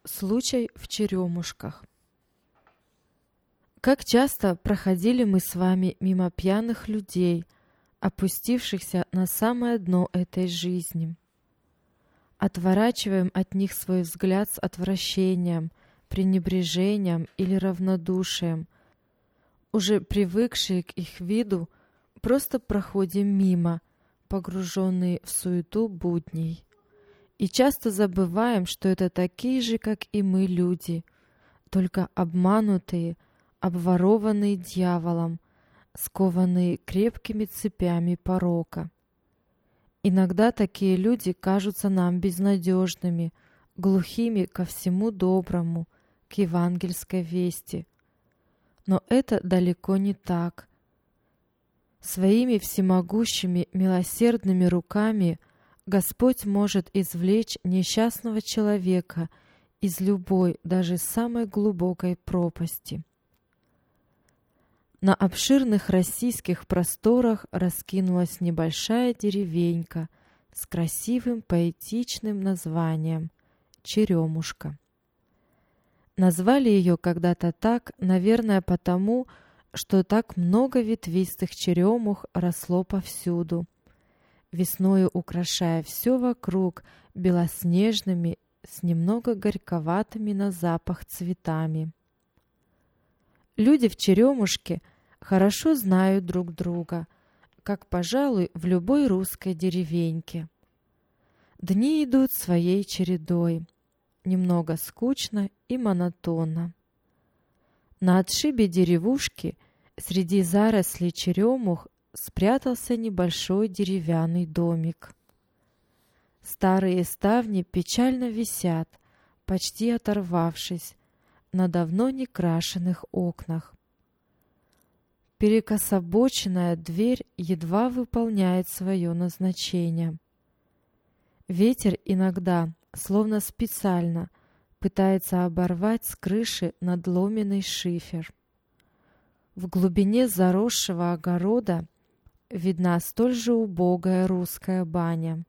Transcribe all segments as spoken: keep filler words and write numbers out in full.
Случай в Черемушках. Как часто проходили мы с вами мимо пьяных людей, опустившихся на самое дно этой жизни. Отворачиваем от них свой взгляд с отвращением, пренебрежением или равнодушием. Уже привыкшие к их виду, просто проходим мимо, погруженные в суету будней. И часто забываем, что это такие же, как и мы, люди, только обманутые, обворованные дьяволом, скованные крепкими цепями порока. Иногда такие люди кажутся нам безнадежными, глухими ко всему доброму, к евангельской вести. Но это далеко не так. Своими всемогущими милосердными руками Господь может извлечь несчастного человека из любой, даже самой глубокой пропасти. На обширных российских просторах раскинулась небольшая деревенька с красивым поэтичным названием Черемушка. Назвали ее когда-то так, наверное, потому, что так много ветвистых черемух росло повсюду, весною украшая все вокруг белоснежными, с немного горьковатыми на запах цветами. Люди в Черемушке хорошо знают друг друга, как, пожалуй, в любой русской деревеньке. Дни идут своей чередой, немного скучно и монотонно. На отшибе деревушки среди зарослей черемух спрятался небольшой деревянный домик. Старые ставни печально висят, почти оторвавшись, на давно не крашенных окнах. Перекособоченная дверь едва выполняет свое назначение. Ветер иногда, словно специально, пытается оборвать с крыши надломленный шифер. В глубине заросшего огорода видна столь же убогая русская баня.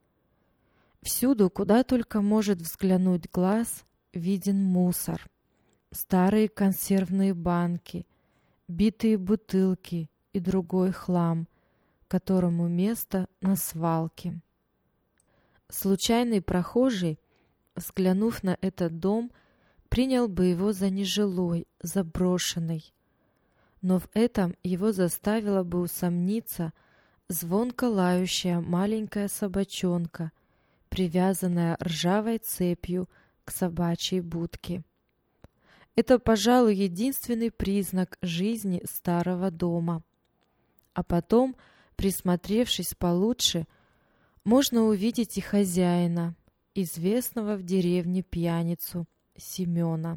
Всюду, куда только может взглянуть глаз, виден мусор. Старые консервные банки, битые бутылки и другой хлам, которому место на свалке. Случайный прохожий, взглянув на этот дом, принял бы его за нежилой, заброшенный. Но в этом его заставила бы усомниться звонко лающая маленькая собачонка, привязанная ржавой цепью к собачьей будке. Это, пожалуй, единственный признак жизни старого дома. А потом, присмотревшись получше, можно увидеть и хозяина, известного в деревне пьяницу Семена.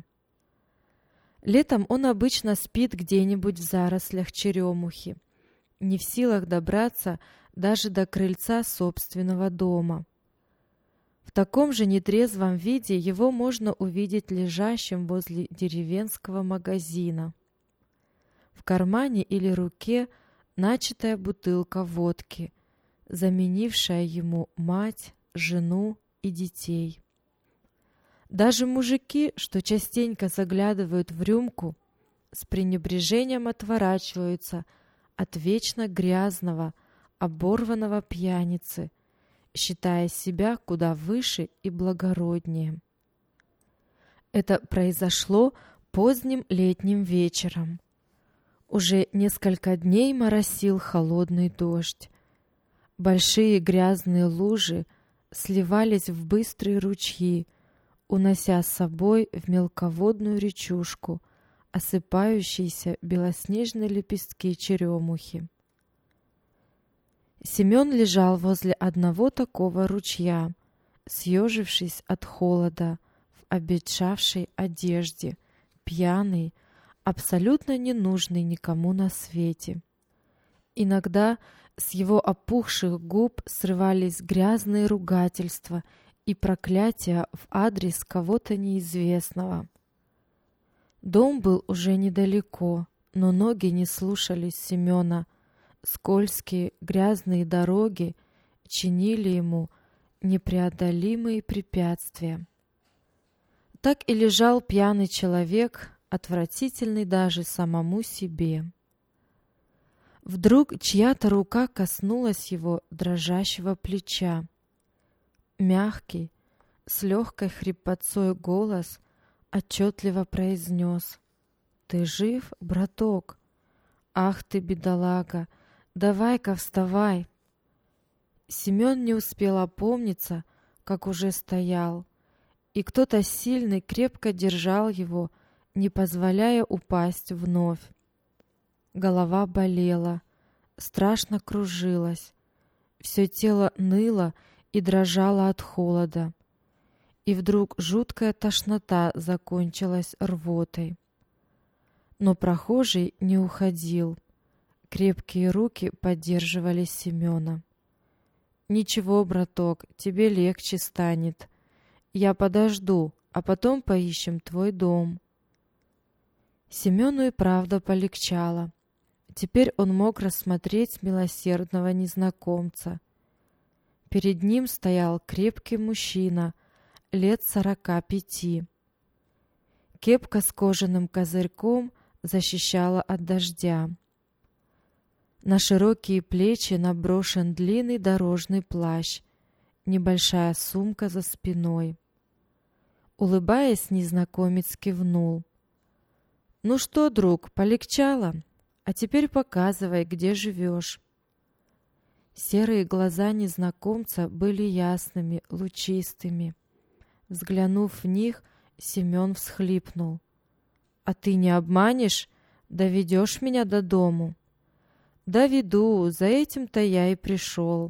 Летом он обычно спит где-нибудь в зарослях черемухи, не в силах добраться даже до крыльца собственного дома. В таком же нетрезвом виде его можно увидеть лежащим возле деревенского магазина. В кармане или руке начатая бутылка водки, заменившая ему мать, жену и детей. Даже мужики, что частенько заглядывают в рюмку, с пренебрежением отворачиваются от вечно грязного, оборванного пьяницы, считая себя куда выше и благороднее. Это произошло поздним летним вечером. Уже несколько дней моросил холодный дождь. Большие грязные лужи сливались в быстрые ручьи, унося с собой в мелководную речушку осыпающиеся белоснежные лепестки черемухи. Семен лежал возле одного такого ручья, съежившись от холода, в обветшавшей одежде, пьяный, абсолютно ненужный никому на свете. Иногда с его опухших губ срывались грязные ругательства и проклятия в адрес кого-то неизвестного. Дом был уже недалеко, но ноги не слушались Семена. Скользкие, грязные дороги чинили ему непреодолимые препятствия. Так и лежал пьяный человек, отвратительный даже самому себе. Вдруг чья-то рука коснулась его дрожащего плеча. Мягкий, с легкой хрипотцой голос отчетливо произнес: «Ты жив, браток? Ах ты, бедолага! Давай-ка вставай!» Семен не успел опомниться, как уже стоял, и кто-то сильный крепко держал его, не позволяя упасть вновь. Голова болела, страшно кружилась, все тело ныло и дрожало от холода. И вдруг жуткая тошнота закончилась рвотой. Но прохожий не уходил. Крепкие руки поддерживали Семена. «Ничего, браток, тебе легче станет. Я подожду, а потом поищем твой дом». Семену и правда полегчало. Теперь он мог рассмотреть милосердного незнакомца. Перед ним стоял крепкий мужчина, лет сорока пяти. Кепка с кожаным козырьком защищала от дождя. На широкие плечи наброшен длинный дорожный плащ, небольшая сумка за спиной. Улыбаясь, незнакомец кивнул. «Ну что, друг, полегчало? А теперь показывай, где живешь». Серые глаза незнакомца были ясными, лучистыми. Взглянув в них, Семен всхлипнул. «А ты не обманешь? Доведешь меня до дому?» «Доведу, за этим-то я и пришел».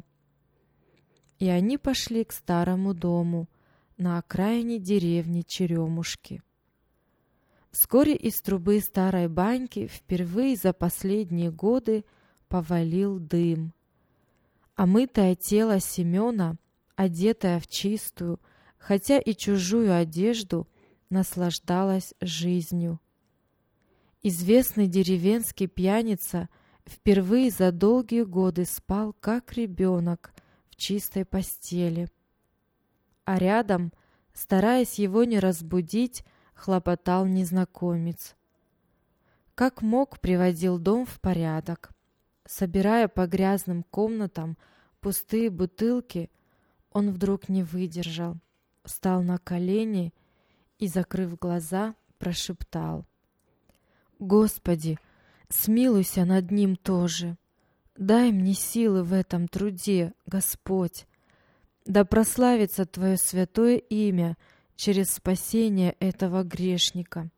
И они пошли к старому дому на окраине деревни Черемушки. Вскоре из трубы старой баньки впервые за последние годы повалил дым. Омытое тело Семена, одетое в чистую, хотя и чужую одежду, наслаждалось жизнью. Известный деревенский пьяница впервые за долгие годы спал, как ребенок, в чистой постели. А рядом, стараясь его не разбудить, хлопотал незнакомец. Как мог, приводил дом в порядок. Собирая по грязным комнатам пустые бутылки, он вдруг не выдержал, встал на колени и, закрыв глаза, прошептал: «Господи, смилуйся над ним тоже. Дай мне силы в этом труде, Господь. Да прославится Твое святое имя через спасение этого грешника».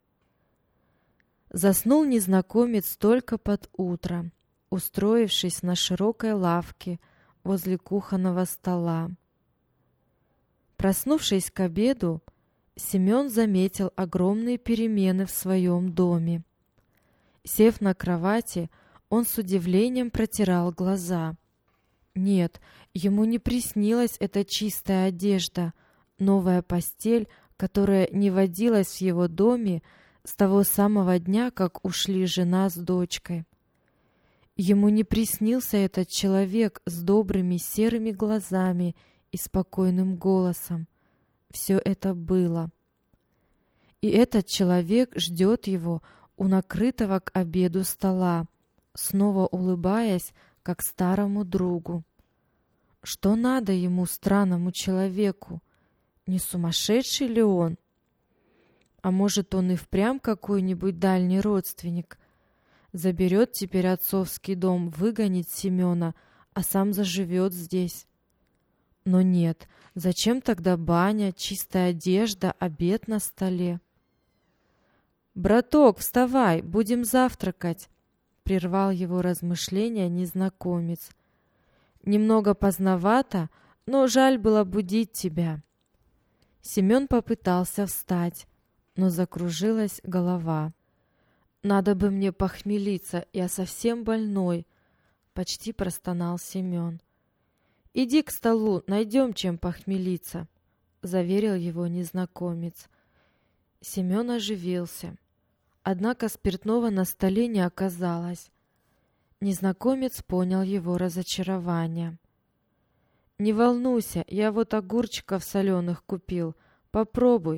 Заснул незнакомец только под утро, устроившись на широкой лавке возле кухонного стола. Проснувшись к обеду, Семен заметил огромные перемены в своем доме. Сев на кровати, он с удивлением протирал глаза. Нет, ему не приснилась эта чистая одежда, новая постель, которая не водилась в его доме с того самого дня, как ушли жена с дочкой. Ему не приснился этот человек с добрыми серыми глазами и спокойным голосом. Все это было. И этот человек ждет его у накрытого к обеду стола, снова улыбаясь, как старому другу. Что надо ему, странному человеку? Не сумасшедший ли он? А может, он и впрямь какой-нибудь дальний родственник? Заберет теперь отцовский дом, выгонит Семена, а сам заживет здесь. Но нет, зачем тогда баня, чистая одежда, обед на столе? «Браток, вставай, будем завтракать!» — прервал его размышления незнакомец. «Немного поздновато, но жаль было будить тебя». Семен попытался встать, но закружилась голова. «Надо бы мне похмелиться, я совсем больной», — почти простонал Семен. «Иди к столу, найдем чем похмелиться», — заверил его незнакомец. Семен оживился. Однако спиртного на столе не оказалось. Незнакомец понял его разочарование. «Не волнуйся, я вот огурчиков соленых купил. Попробуй,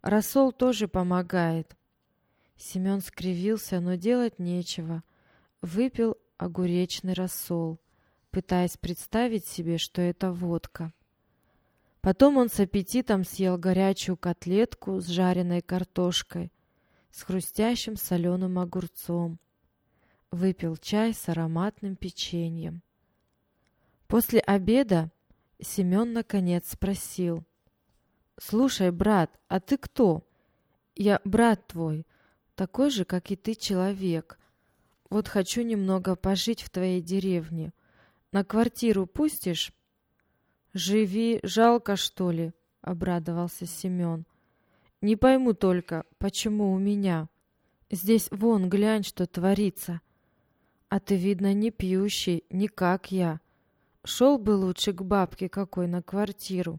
Рассол тоже помогает». Семен скривился, но делать нечего. Выпил огуречный рассол, пытаясь представить себе, что это водка. Потом он с аппетитом съел горячую котлетку с жареной картошкой, с хрустящим соленым огурцом. Выпил чай с ароматным печеньем. После обеда Семен наконец спросил: «Слушай, брат, а ты кто?» «Я брат твой, такой же, как и ты, человек. Вот хочу немного пожить в твоей деревне. На квартиру пустишь?» «Живи, жалко, что ли?» — обрадовался Семен. «Не пойму только, почему у меня? Здесь вон, глянь, что творится. А ты, видно, не пьющий, не как я. Шел бы лучше к бабке какой на квартиру».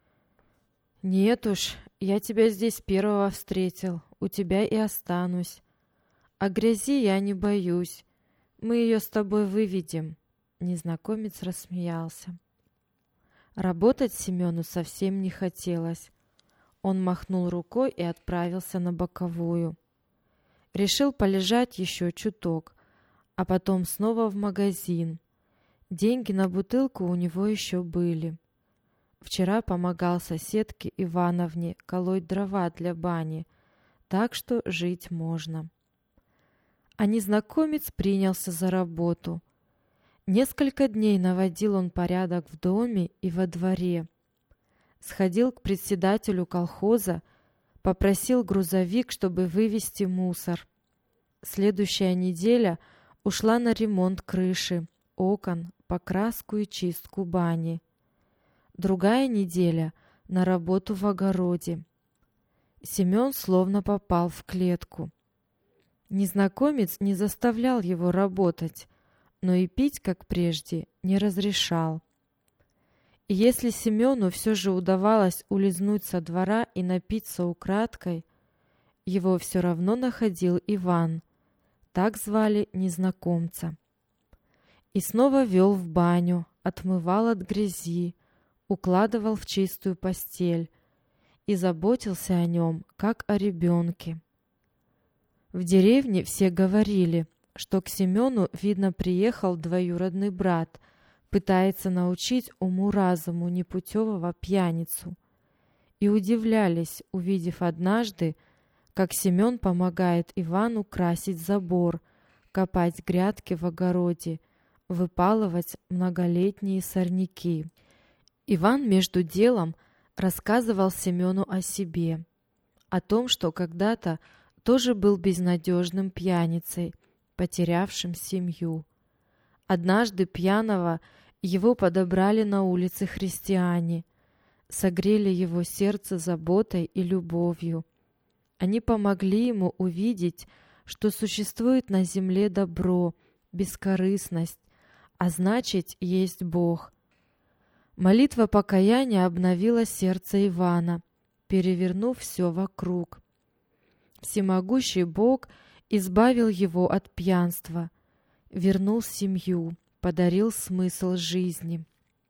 «Нет уж, я тебя здесь первого встретил, у тебя и останусь. А грязи я не боюсь, мы ее с тобой выведем». Незнакомец рассмеялся. Работать Семену совсем не хотелось. Он махнул рукой и отправился на боковую. Решил полежать еще чуток, а потом снова в магазин. Деньги на бутылку у него еще были. Вчера помогал соседке Ивановне колоть дрова для бани, так что жить можно. А незнакомец принялся за работу. Несколько дней наводил он порядок в доме и во дворе. Сходил к председателю колхоза, попросил грузовик, чтобы вывезти мусор. Следующая неделя ушла на ремонт крыши, окон, покраску и чистку бани. Другая неделя — на работу в огороде. Семен словно попал в клетку. Незнакомец не заставлял его работать, но и пить, как прежде, не разрешал. И если Семену все же удавалось улизнуть со двора и напиться украдкой, его все равно находил Иван, так звали незнакомца. И снова вел в баню, отмывал от грязи, укладывал в чистую постель и заботился о нем, как о ребенке. В деревне все говорили, что к Семену, видно, приехал двоюродный брат, пытается научить уму-разуму непутевого пьяницу. И удивлялись, увидев однажды, как Семен помогает Ивану красить забор, копать грядки в огороде, выпалывать многолетние сорняки. Иван между делом рассказывал Семену о себе, о том, что когда-то тоже был безнадежным пьяницей, потерявшим семью. Однажды пьяного его подобрали на улице христиане, согрели его сердце заботой и любовью. Они помогли ему увидеть, что существует на земле добро, бескорыстность, а значит, есть Бог. Молитва покаяния обновила сердце Ивана, перевернув все вокруг. Всемогущий Бог избавил его от пьянства, вернул семью, подарил смысл жизни.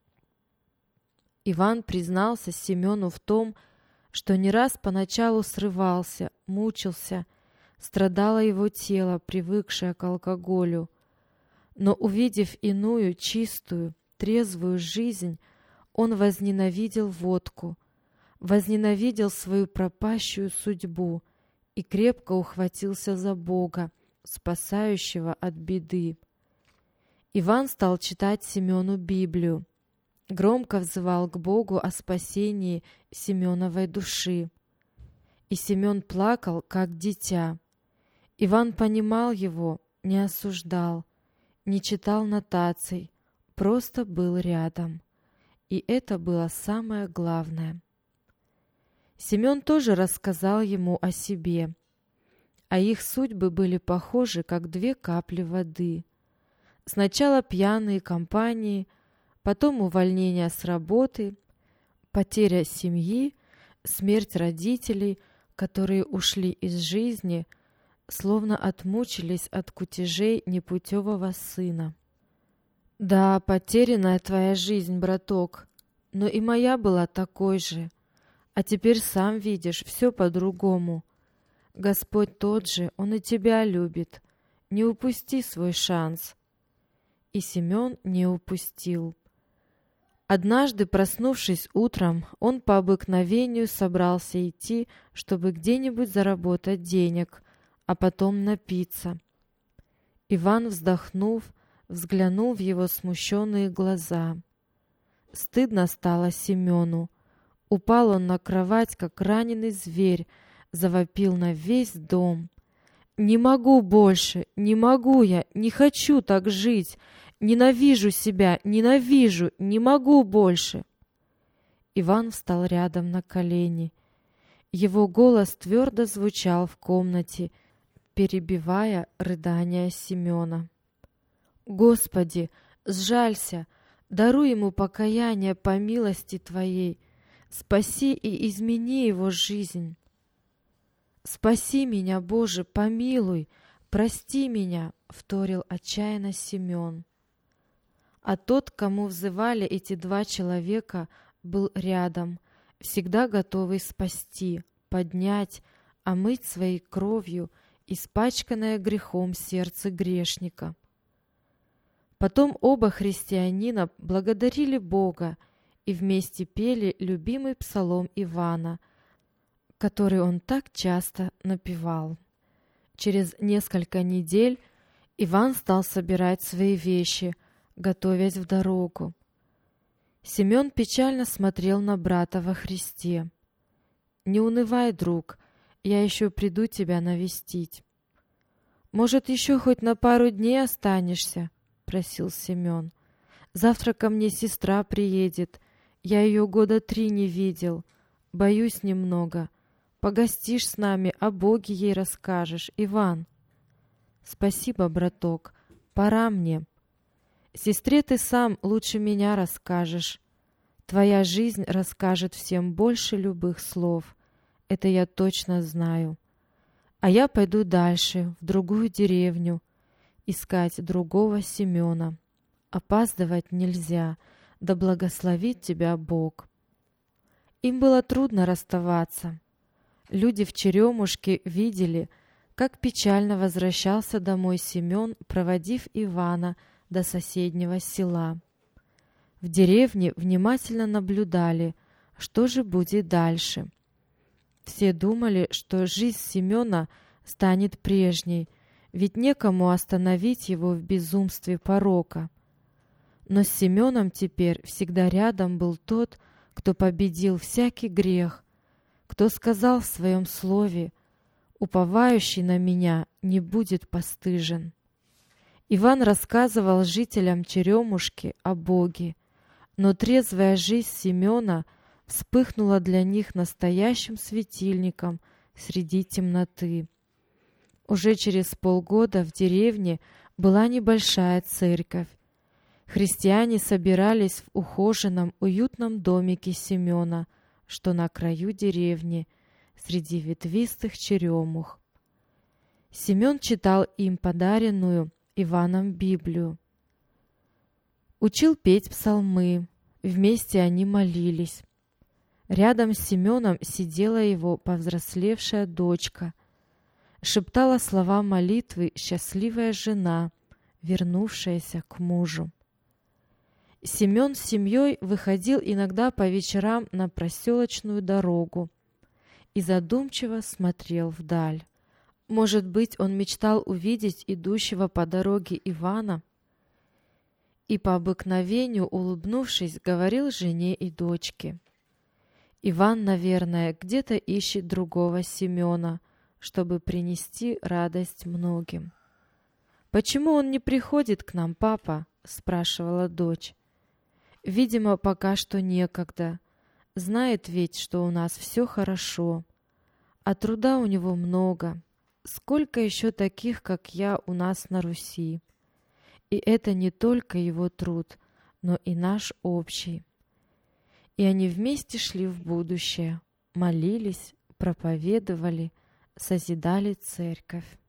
Иван признался Семену в том, что не раз поначалу срывался, мучился, страдало его тело, привыкшее к алкоголю. Но, увидев иную, чистую, трезвую жизнь, он возненавидел водку, возненавидел свою пропащую судьбу и крепко ухватился за Бога, спасающего от беды. Иван стал читать Семену Библию, громко взывал к Богу о спасении Семеновой души. И Семен плакал, как дитя. Иван понимал его, не осуждал, не читал нотаций, просто был рядом. И это было самое главное. Семен тоже рассказал ему о себе, а их судьбы были похожи, как две капли воды. Сначала пьяные компании, потом увольнение с работы, потеря семьи, смерть родителей, которые ушли из жизни, словно отмучились от кутежей непутевого сына. «Да, потерянная твоя жизнь, браток, но и моя была такой же. А теперь сам видишь, все по-другому. Господь тот же, Он и тебя любит. Не упусти свой шанс». И Семен не упустил. Однажды, проснувшись утром, он по обыкновению собрался идти, чтобы где-нибудь заработать денег, а потом напиться. Иван, вздохнув, взглянул в его смущенные глаза. Стыдно стало Семену. Упал он на кровать, как раненый зверь, завопил на весь дом. «Не могу больше! Не могу я! Не хочу так жить! Ненавижу себя! Ненавижу! Не могу больше!» Иван встал рядом на колени. Его голос твердо звучал в комнате, перебивая рыдания Семена. «Господи, сжалься! Даруй ему покаяние по милости Твоей! Спаси и измени его жизнь! Спаси меня, Боже, помилуй! Прости меня!» — вторил отчаянно Семен. А тот, кому взывали эти два человека, был рядом, всегда готовый спасти, поднять, омыть своей кровью испачканное грехом сердце грешника. Потом оба христианина благодарили Бога и вместе пели любимый псалом Ивана, который он так часто напевал. Через несколько недель Иван стал собирать свои вещи, готовясь в дорогу. Семен печально смотрел на брата во Христе. «Не унывай, друг, я еще приду тебя навестить». «Может, еще хоть на пару дней останешься?» — просил Семен. «Завтра ко мне сестра приедет. Я ее года три не видел. Боюсь немного. Погостишь с нами, о Боге ей расскажешь, Иван». «Спасибо, браток. Пора мне. Сестре ты сам лучше меня расскажешь. Твоя жизнь расскажет всем больше любых слов. Это я точно знаю. А я пойду дальше, в другую деревню, искать другого Семена. Опаздывать нельзя, да благословит тебя Бог». Им было трудно расставаться. Люди в Черемушке видели, как печально возвращался домой Семен, проводив Ивана до соседнего села. В деревне внимательно наблюдали, что же будет дальше. Все думали, что жизнь Семена станет прежней, ведь некому остановить его в безумстве порока. Но с Семеном теперь всегда рядом был тот, кто победил всякий грех, кто сказал в своем слове: «Уповающий на меня не будет постыжен». Иван рассказывал жителям Черемушки о Боге, но трезвая жизнь Семена вспыхнула для них настоящим светильником среди темноты. Уже через полгода в деревне была небольшая церковь. Христиане собирались в ухоженном, уютном домике Семена, что на краю деревни, среди ветвистых черемух. Семен читал им подаренную Иваном Библию. Учил петь псалмы, вместе они молились. Рядом с Семеном сидела его повзрослевшая дочка. Шептала слова молитвы счастливая жена, вернувшаяся к мужу. Семен с семьей выходил иногда по вечерам на проселочную дорогу и задумчиво смотрел вдаль. Может быть, он мечтал увидеть идущего по дороге Ивана и по обыкновению, улыбнувшись, говорил жене и дочке: «Иван, наверное, где-то ищет другого Семена, чтобы принести радость многим». «Почему он не приходит к нам, папа?» — спрашивала дочь. «Видимо, пока что некогда. Знает ведь, что у нас все хорошо. А труда у него много. Сколько еще таких, как я, у нас на Руси? И это не только его труд, но и наш общий». И они вместе шли в будущее, молились, проповедовали, созидали церковь.